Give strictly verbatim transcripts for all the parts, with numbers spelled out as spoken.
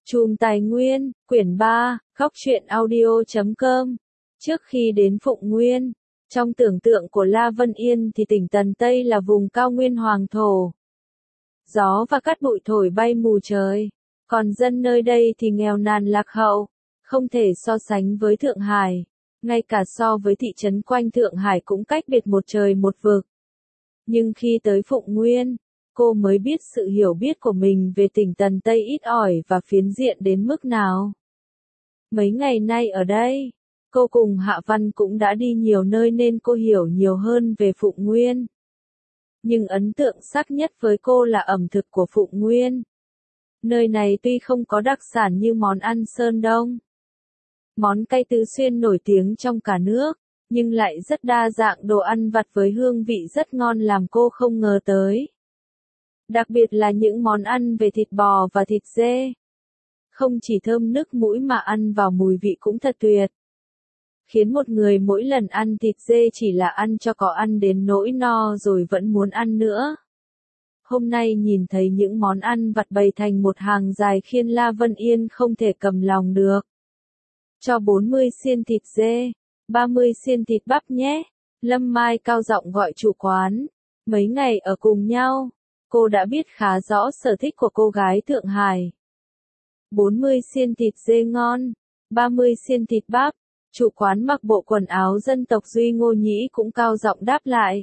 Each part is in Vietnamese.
Chùm Tài Nguyên, quyển ba, góc truyện audio chấm com. Trước khi đến Phụng Nguyên, trong tưởng tượng của La Vân Yên thì tỉnh Tần Tây là vùng cao nguyên hoàng thổ. Gió và cát bụi thổi bay mù trời, còn dân nơi đây thì nghèo nàn lạc hậu, không thể so sánh với Thượng Hải, ngay cả so với thị trấn quanh Thượng Hải cũng cách biệt một trời một vực. Nhưng khi tới Phụng Nguyên, cô mới biết sự hiểu biết của mình về tỉnh Tần Tây ít ỏi và phiến diện đến mức nào. Mấy ngày nay ở đây, cô cùng Hạ Văn cũng đã đi nhiều nơi nên cô hiểu nhiều hơn về Phụng Nguyên. Nhưng ấn tượng sắc nhất với cô là ẩm thực của Phụng Nguyên. Nơi này tuy không có đặc sản như món ăn Sơn Đông, món cay Tứ Xuyên nổi tiếng trong cả nước, nhưng lại rất đa dạng đồ ăn vặt với hương vị rất ngon làm cô không ngờ tới. Đặc biệt là những món ăn về thịt bò và thịt dê. Không chỉ thơm nức mũi mà ăn vào mùi vị cũng thật tuyệt. Khiến một người mỗi lần ăn thịt dê chỉ là ăn cho có ăn đến nỗi no rồi vẫn muốn ăn nữa. Hôm nay nhìn thấy những món ăn vặt bày thành một hàng dài khiến La Vân Yên không thể cầm lòng được. Cho bốn mươi xiên thịt dê, ba mươi xiên thịt bắp nhé. Lâm Mai cao giọng gọi chủ quán. Mấy ngày ở cùng nhau, cô đã biết khá rõ sở thích của cô gái Thượng Hải. bốn mươi xiên thịt dê ngon, ba mươi xiên thịt bắp. Chủ quán mặc bộ quần áo dân tộc Duy Ngô Nhĩ cũng cao giọng đáp lại.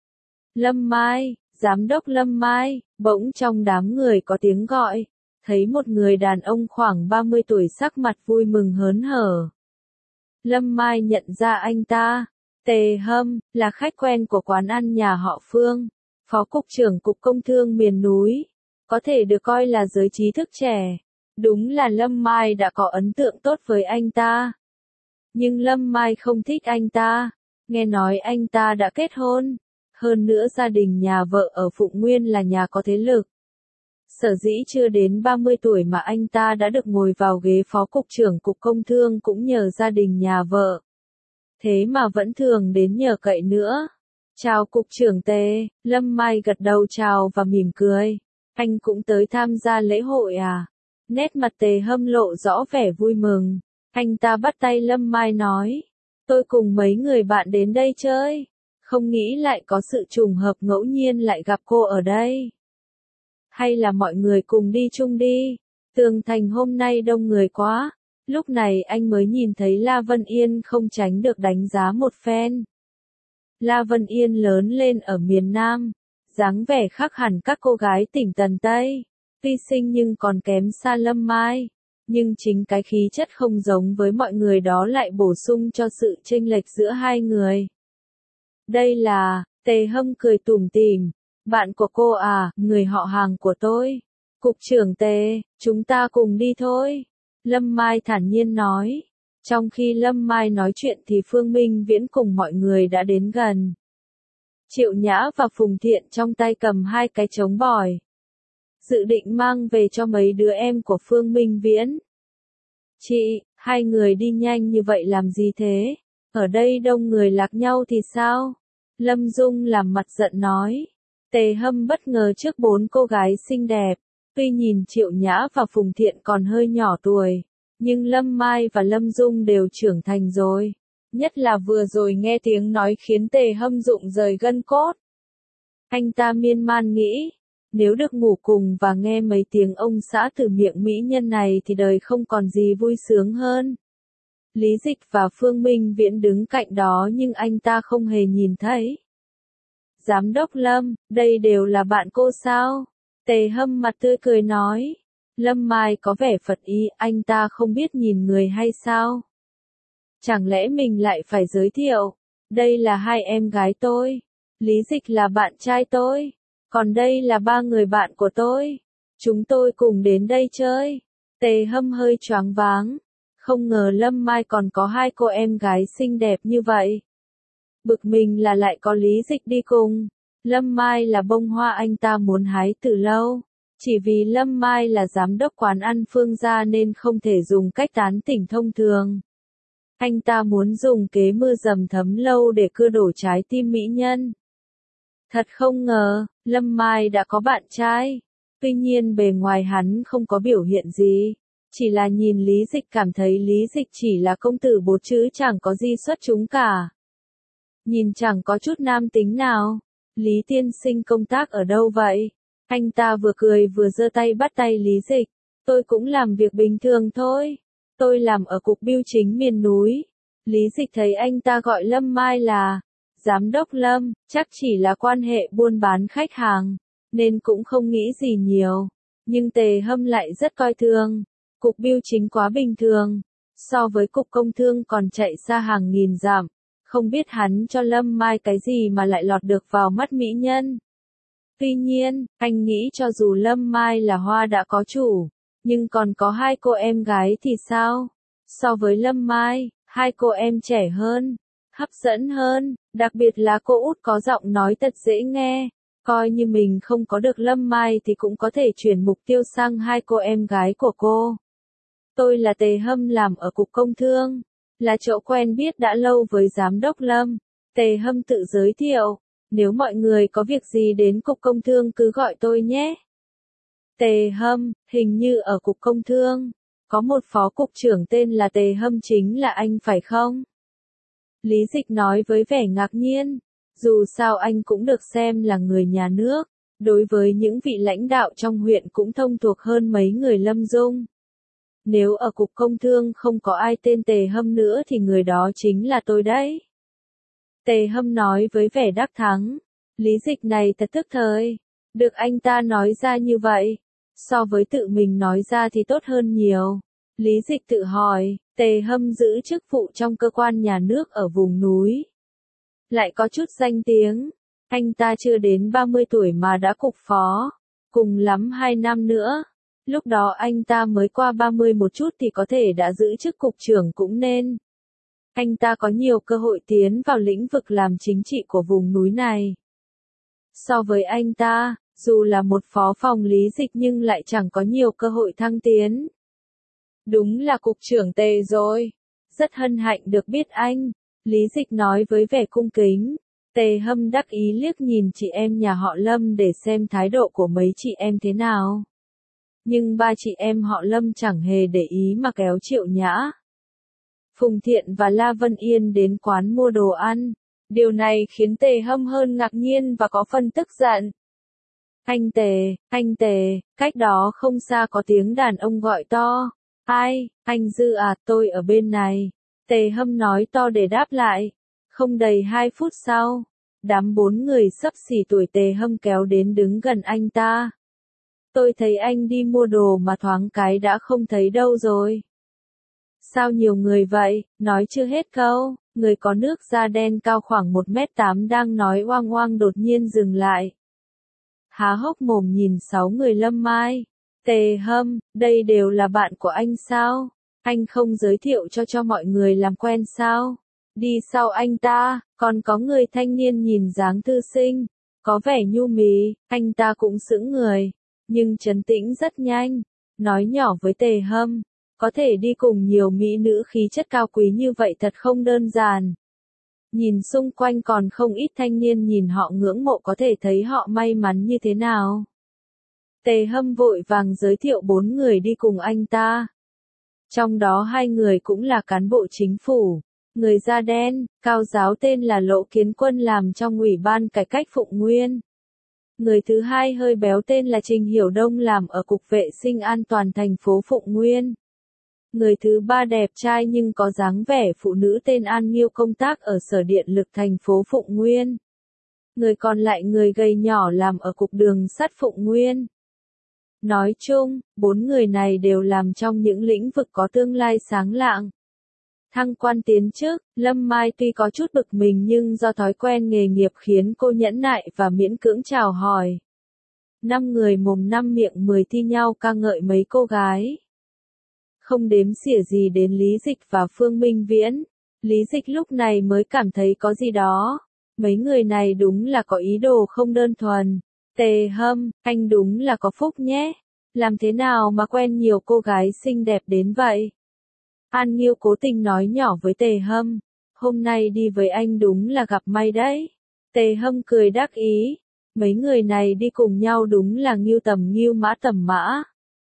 Lâm Mai, giám đốc Lâm Mai, bỗng trong đám người có tiếng gọi. Thấy một người đàn ông khoảng ba mươi tuổi sắc mặt vui mừng hớn hở. Lâm Mai nhận ra anh ta. Tề Hâm, là khách quen của quán ăn nhà họ Phương, Phó Cục trưởng Cục Công Thương miền núi, có thể được coi là giới trí thức trẻ. Đúng là Lâm Mai đã có ấn tượng tốt với anh ta. Nhưng Lâm Mai không thích anh ta, nghe nói anh ta đã kết hôn, hơn nữa gia đình nhà vợ ở Phụng Nguyên là nhà có thế lực. Sở dĩ chưa đến ba mươi tuổi mà anh ta đã được ngồi vào ghế Phó Cục trưởng Cục Công Thương cũng nhờ gia đình nhà vợ. Thế mà vẫn thường đến nhờ cậy nữa. Chào Cục trưởng Tề, Lâm Mai gật đầu chào và mỉm cười. Anh cũng tới tham gia lễ hội à? Nét mặt Tề Hâm lộ rõ vẻ vui mừng. Anh ta bắt tay Lâm Mai nói. Tôi cùng mấy người bạn đến đây chơi. Không nghĩ lại có sự trùng hợp ngẫu nhiên lại gặp cô ở đây. Hay là mọi người cùng đi chung đi. Tường Thành hôm nay đông người quá. Lúc này anh mới nhìn thấy La Vân Yên không tránh được đánh giá một phen. La Vân Yên lớn lên ở miền Nam, dáng vẻ khác hẳn các cô gái tỉnh Tần Tây. Tuy xinh nhưng còn kém xa Lâm Mai. Nhưng chính cái khí chất không giống với mọi người đó lại bổ sung cho sự chênh lệch giữa hai người. Đây là, Tề Hâm cười tủm tỉm. Bạn của cô à, người họ hàng của tôi. Cục trưởng Tề, chúng ta cùng đi thôi. Lâm Mai thản nhiên nói. Trong khi Lâm Mai nói chuyện thì Phương Minh Viễn cùng mọi người đã đến gần. Triệu Nhã và Phùng Thiện trong tay cầm hai cái trống bỏi. Dự định mang về cho mấy đứa em của Phương Minh Viễn. Chị, hai người đi nhanh như vậy làm gì thế? Ở đây đông người lạc nhau thì sao? Lâm Dung làm mặt giận nói. Tề Hâm bất ngờ trước bốn cô gái xinh đẹp. Tuy nhìn Triệu Nhã và Phùng Thiện còn hơi nhỏ tuổi, nhưng Lâm Mai và Lâm Dung đều trưởng thành rồi. Nhất là vừa rồi nghe tiếng nói khiến Tề Hâm rụng rời gân cốt. Anh ta miên man nghĩ, nếu được ngủ cùng và nghe mấy tiếng ông xã từ miệng mỹ nhân này thì đời không còn gì vui sướng hơn. Lý Dịch và Phương Minh Viễn đứng cạnh đó nhưng anh ta không hề nhìn thấy. Giám đốc Lâm, đây đều là bạn cô sao? Tề Hâm mặt tươi cười nói. Lâm Mai có vẻ phật ý, anh ta không biết nhìn người hay sao? Chẳng lẽ mình lại phải giới thiệu? Đây là hai em gái tôi. Lý Dịch là bạn trai tôi. Còn đây là ba người bạn của tôi. Chúng tôi cùng đến đây chơi. Tề Hâm hơi choáng váng. Không ngờ Lâm Mai còn có hai cô em gái xinh đẹp như vậy. Bực mình là lại có Lý Dịch đi cùng. Lâm Mai là bông hoa anh ta muốn hái từ lâu. Chỉ vì Lâm Mai là giám đốc quán ăn Phương gia nên không thể dùng cách tán tỉnh thông thường. Anh ta muốn dùng kế mưa dầm thấm lâu để cưa đổ trái tim mỹ nhân. Thật không ngờ, Lâm Mai đã có bạn trai. Tuy nhiên bề ngoài hắn không có biểu hiện gì. Chỉ là nhìn Lý Dịch cảm thấy Lý Dịch chỉ là công tử bột chứ chẳng có gì xuất chúng cả. Nhìn chẳng có chút nam tính nào. Lý tiên sinh công tác ở đâu vậy? Anh ta vừa cười vừa giơ tay bắt tay Lý Dịch. Tôi cũng làm việc bình thường thôi. Tôi làm ở cục bưu chính miền núi. Lý Dịch thấy anh ta gọi Lâm Mai là Giám đốc Lâm, chắc chỉ là quan hệ buôn bán khách hàng, nên cũng không nghĩ gì nhiều. Nhưng Tề Hâm lại rất coi thường. Cục bưu chính quá bình thường. So với cục công thương còn chạy xa hàng nghìn dặm. Không biết hắn cho Lâm Mai cái gì mà lại lọt được vào mắt mỹ nhân. Tuy nhiên, anh nghĩ cho dù Lâm Mai là hoa đã có chủ, nhưng còn có hai cô em gái thì sao? So với Lâm Mai, hai cô em trẻ hơn, hấp dẫn hơn, đặc biệt là cô út có giọng nói thật dễ nghe. Coi như mình không có được Lâm Mai thì cũng có thể chuyển mục tiêu sang hai cô em gái của cô. Tôi là Tề Hâm làm ở cục công thương, là chỗ quen biết đã lâu với giám đốc Lâm. Tề Hâm tự giới thiệu, nếu mọi người có việc gì đến cục công thương cứ gọi tôi nhé. Tề Hâm, hình như ở cục công thương, có một phó cục trưởng tên là Tề Hâm chính là anh phải không? Lý Dịch nói với vẻ ngạc nhiên, dù sao anh cũng được xem là người nhà nước, đối với những vị lãnh đạo trong huyện cũng thông thuộc hơn mấy người Lâm Dung. Nếu ở cục công thương không có ai tên Tề Hâm nữa thì người đó chính là tôi đấy. Tề Hâm nói với vẻ đắc thắng, Lý Dịch này thật tức thời, được anh ta nói ra như vậy, so với tự mình nói ra thì tốt hơn nhiều. Lý Dịch tự hỏi, Tề Hâm giữ chức vụ trong cơ quan nhà nước ở vùng núi. Lại có chút danh tiếng, anh ta chưa đến ba mươi tuổi mà đã cục phó, cùng lắm hai năm nữa. Lúc đó anh ta mới qua ba mươi một chút thì có thể đã giữ chức cục trưởng cũng nên. Anh ta có nhiều cơ hội tiến vào lĩnh vực làm chính trị của vùng núi này. So với anh ta, dù là một phó phòng Lý Dịch nhưng lại chẳng có nhiều cơ hội thăng tiến. Đúng là cục trưởng Tề rồi. Rất hân hạnh được biết anh. Lý Dịch nói với vẻ cung kính. Tề Hâm đắc ý liếc nhìn chị em nhà họ Lâm để xem thái độ của mấy chị em thế nào. Nhưng ba chị em họ Lâm chẳng hề để ý mà kéo Triệu Nhã, Phùng Thiện và La Vân Yên đến quán mua đồ ăn. Điều này khiến Tề Hâm hơn ngạc nhiên và có phần tức giận. Anh Tề, anh Tề, cách đó không xa có tiếng đàn ông gọi to. Ai, anh Dư à, tôi ở bên này. Tề Hâm nói to để đáp lại. Không đầy hai phút sau, đám bốn người xấp xỉ tuổi Tề Hâm kéo đến đứng gần anh ta. Tôi thấy anh đi mua đồ mà thoáng cái đã không thấy đâu rồi. Sao nhiều người vậy? Nói chưa hết câu, người có nước da đen cao khoảng một mét tám đang nói oang oang đột nhiên dừng lại. Há hốc mồm nhìn sáu người Lâm Mai. Tề Hâm, đây đều là bạn của anh sao? Anh không giới thiệu cho cho mọi người làm quen sao? Đi sau anh ta, còn có người thanh niên nhìn dáng thư sinh, có vẻ nhu mì, anh ta cũng sững người, nhưng trấn tĩnh rất nhanh, nói nhỏ với Tề Hâm, có thể đi cùng nhiều mỹ nữ khí chất cao quý như vậy thật không đơn giản. Nhìn xung quanh còn không ít thanh niên nhìn họ ngưỡng mộ có thể thấy họ may mắn như thế nào. Tề Hâm vội vàng giới thiệu bốn người đi cùng anh ta. Trong đó hai người cũng là cán bộ chính phủ. Người da đen, cao giáo tên là Lỗ Kiến Quân làm trong Ủy ban Cải cách Phụng Nguyên. Người thứ hai hơi béo tên là Trình Hiểu Đông làm ở Cục Vệ sinh An toàn thành phố Phụng Nguyên. Người thứ ba đẹp trai nhưng có dáng vẻ phụ nữ tên An Nghiêu công tác ở Sở Điện lực thành phố Phụng Nguyên. Người còn lại người gầy nhỏ làm ở Cục Đường sắt Phụng Nguyên. Nói chung, bốn người này đều làm trong những lĩnh vực có tương lai sáng lạng. Thăng quan tiến chức, Lâm Mai tuy có chút bực mình nhưng do thói quen nghề nghiệp khiến cô nhẫn nại và miễn cưỡng chào hỏi. Năm người mồm năm miệng mười thi nhau ca ngợi mấy cô gái. Không đếm xỉa gì đến Lý Dịch và Phương Minh Viễn. Lý Dịch lúc này mới cảm thấy có gì đó. Mấy người này đúng là có ý đồ không đơn thuần. Tề Hâm, anh đúng là có phúc nhé. Làm thế nào mà quen nhiều cô gái xinh đẹp đến vậy? An Nghiêu cố tình nói nhỏ với Tề Hâm. Hôm nay đi với anh đúng là gặp may đấy. Tề Hâm cười đắc ý. Mấy người này đi cùng nhau đúng là nghiêu tầm nghiêu mã tầm mã.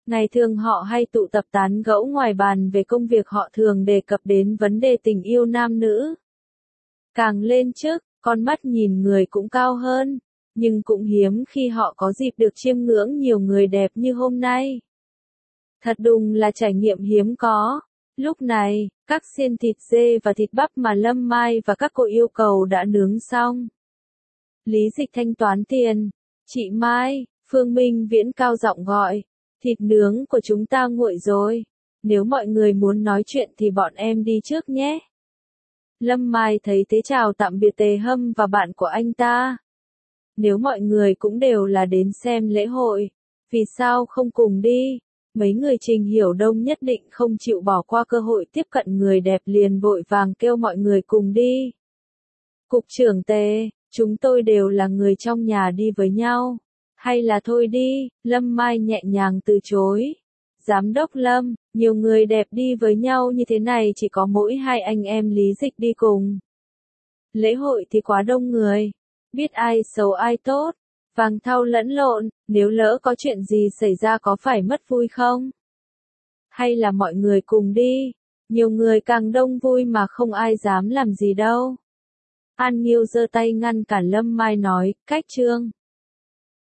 Ngày thường họ hay tụ tập tán gẫu ngoài bàn về công việc, họ thường đề cập đến vấn đề tình yêu nam nữ. Càng lên chức, con mắt nhìn người cũng cao hơn, nhưng cũng hiếm khi họ có dịp được chiêm ngưỡng nhiều người đẹp như hôm nay. Thật đúng là trải nghiệm hiếm có. Lúc này, các xiên thịt dê và thịt bắp mà Lâm Mai và các cô yêu cầu đã nướng xong. Lý Dịch thanh toán tiền. Chị Mai, Phương Minh Viễn cao giọng gọi. Thịt nướng của chúng ta nguội rồi. Nếu mọi người muốn nói chuyện thì bọn em đi trước nhé. Lâm Mai thấy thế chào tạm biệt Tề Hâm và bạn của anh ta. Nếu mọi người cũng đều là đến xem lễ hội, vì sao không cùng đi? Mấy người Trình Hiểu Đông nhất định không chịu bỏ qua cơ hội tiếp cận người đẹp, liền vội vàng kêu mọi người cùng đi. Cục trưởng Tề, chúng tôi đều là người trong nhà, đi với nhau. Hay là thôi đi, Lâm Mai nhẹ nhàng từ chối. Giám đốc Lâm, nhiều người đẹp đi với nhau như thế này chỉ có mỗi hai anh em Lý Dịch đi cùng. Lễ hội thì quá đông người, biết ai xấu ai tốt, vàng thau lẫn lộn, nếu lỡ có chuyện gì xảy ra có phải mất vui không? Hay là mọi người cùng đi, nhiều người càng đông vui mà không ai dám làm gì đâu. An Nghiêu giơ tay ngăn cản Lâm Mai nói, cách Trương.